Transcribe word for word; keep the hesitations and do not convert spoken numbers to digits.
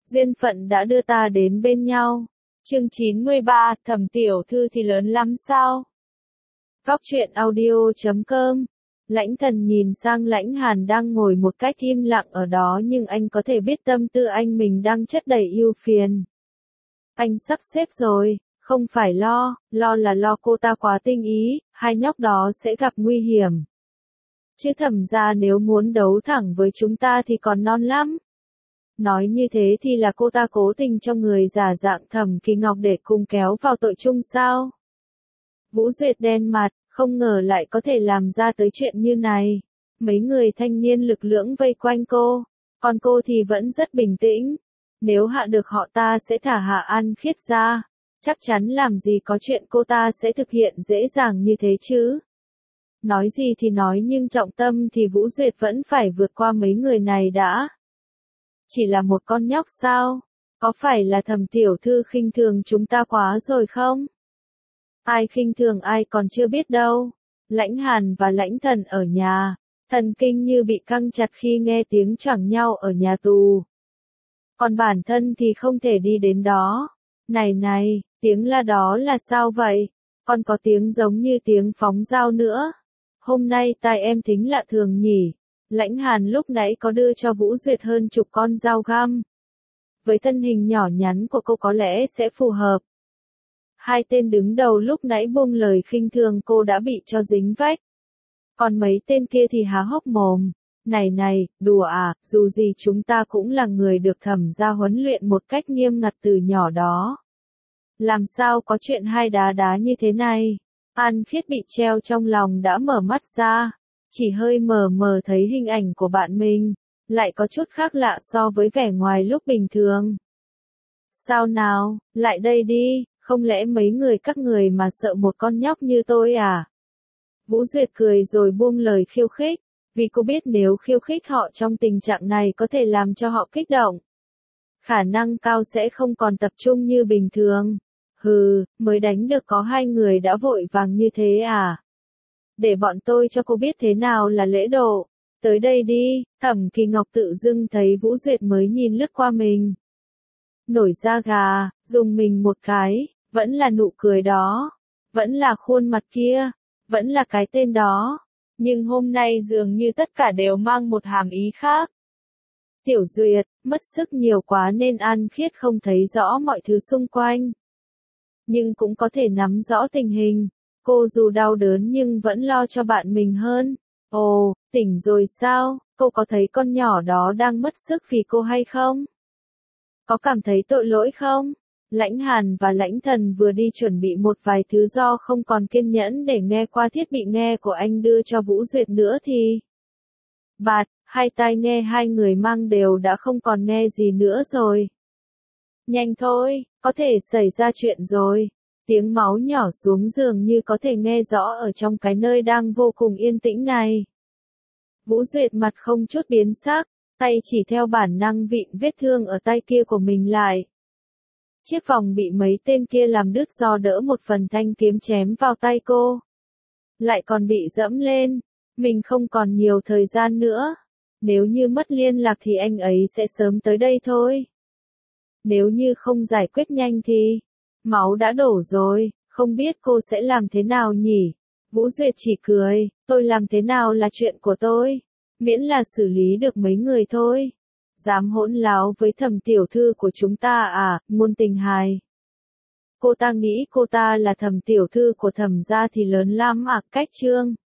duyên phận đã đưa ta đến bên nhau. Chương chín mươi ba, Thẩm tiểu thư thì lớn lắm sao? Góc truyện audio chấm com. Lãnh Thần nhìn sang Lãnh Hàn đang ngồi một cách im lặng ở đó, nhưng anh có thể biết tâm tư anh mình đang chất đầy ưu phiền. Anh sắp xếp rồi, không phải lo, lo là lo cô ta quá tinh ý, hai nhóc đó sẽ gặp nguy hiểm. Chứ Thẩm gia nếu muốn đấu thẳng với chúng ta thì còn non lắm. Nói như thế thì là cô ta cố tình cho người giả dạng Thẩm Kỳ Ngọc để cùng kéo vào tội chung sao? Vũ Duyệt đen mặt, không ngờ lại có thể làm ra tới chuyện như này. Mấy người thanh niên lực lưỡng vây quanh cô, còn cô thì vẫn rất bình tĩnh. Nếu hạ được họ ta sẽ thả Hạ An Khiết ra. Chắc chắn làm gì có chuyện cô ta sẽ thực hiện dễ dàng như thế chứ. Nói gì thì nói nhưng trọng tâm thì Vũ Duyệt vẫn phải vượt qua mấy người này đã. Chỉ là một con nhóc sao? Có phải là Thẩm tiểu thư khinh thường chúng ta quá rồi không? Ai khinh thường ai còn chưa biết đâu. Lãnh Hàn và Lãnh Thần ở nhà, thần kinh như bị căng chặt khi nghe tiếng choảng nhau ở nhà tù. Còn bản thân thì không thể đi đến đó. Này này, tiếng la đó là sao vậy? Còn có tiếng giống như tiếng phóng dao nữa. Hôm nay tai em thính lạ thường nhỉ. Lãnh Hàn lúc nãy có đưa cho Vũ Duyệt hơn chục con dao găm. Với thân hình nhỏ nhắn của cô có lẽ sẽ phù hợp. Hai tên đứng đầu lúc nãy buông lời khinh thường cô đã bị cho dính vách. Còn mấy tên kia thì há hốc mồm. Này này, đùa à, dù gì chúng ta cũng là người được Thẩm gia huấn luyện một cách nghiêm ngặt từ nhỏ đó. Làm sao có chuyện hai đá đá như thế này? An Khiết bị treo trong lòng đã mở mắt ra. Chỉ hơi mờ mờ thấy hình ảnh của bạn mình, lại có chút khác lạ so với vẻ ngoài lúc bình thường. Sao nào, lại đây đi, không lẽ mấy người các người mà sợ một con nhóc như tôi à? Vũ Duyệt cười rồi buông lời khiêu khích, vì cô biết nếu khiêu khích họ trong tình trạng này có thể làm cho họ kích động. Khả năng cao sẽ không còn tập trung như bình thường. Hừ, mới đánh được có hai người đã vội vàng như thế à? Để bọn tôi cho cô biết thế nào là lễ độ. Tới đây đi, Thẩm Kỳ Ngọc tự dưng thấy Vũ Duyệt mới nhìn lướt qua mình. Nổi da gà, dùng mình một cái, vẫn là nụ cười đó, vẫn là khuôn mặt kia, vẫn là cái tên đó. Nhưng hôm nay dường như tất cả đều mang một hàm ý khác. Tiểu Duyệt, mất sức nhiều quá nên An Khiết không thấy rõ mọi thứ xung quanh. Nhưng cũng có thể nắm rõ tình hình. Cô dù đau đớn nhưng vẫn lo cho bạn mình hơn. Ồ, tỉnh rồi sao? Cô có thấy con nhỏ đó đang mất sức vì cô hay không? Có cảm thấy tội lỗi không? Lãnh Hàn và Lãnh Thần vừa đi chuẩn bị một vài thứ do không còn kiên nhẫn để nghe qua thiết bị nghe của anh đưa cho Vũ Duyệt nữa thì... Bạt, hai tai nghe hai người mang đều đã không còn nghe gì nữa rồi. Nhanh thôi, có thể xảy ra chuyện rồi. Tiếng máu nhỏ xuống giường như có thể nghe rõ ở trong cái nơi đang vô cùng yên tĩnh này. Vũ Duyệt mặt không chút biến sắc, tay chỉ theo bản năng vịn vết thương ở tay kia của mình lại. Chiếc vòng bị mấy tên kia làm đứt do đỡ một phần thanh kiếm chém vào tay cô. Lại còn bị dẫm lên, mình không còn nhiều thời gian nữa. Nếu như mất liên lạc thì anh ấy sẽ sớm tới đây thôi. Nếu như không giải quyết nhanh thì... Máu đã đổ rồi, không biết cô sẽ làm thế nào nhỉ? Vũ Duyệt chỉ cười, tôi làm thế nào là chuyện của tôi. Miễn là xử lý được mấy người thôi. Dám hỗn láo với Thẩm tiểu thư của chúng ta à, ngôn tình hài. Cô ta nghĩ cô ta là Thẩm tiểu thư của Thẩm gia thì lớn lắm à, cách trương.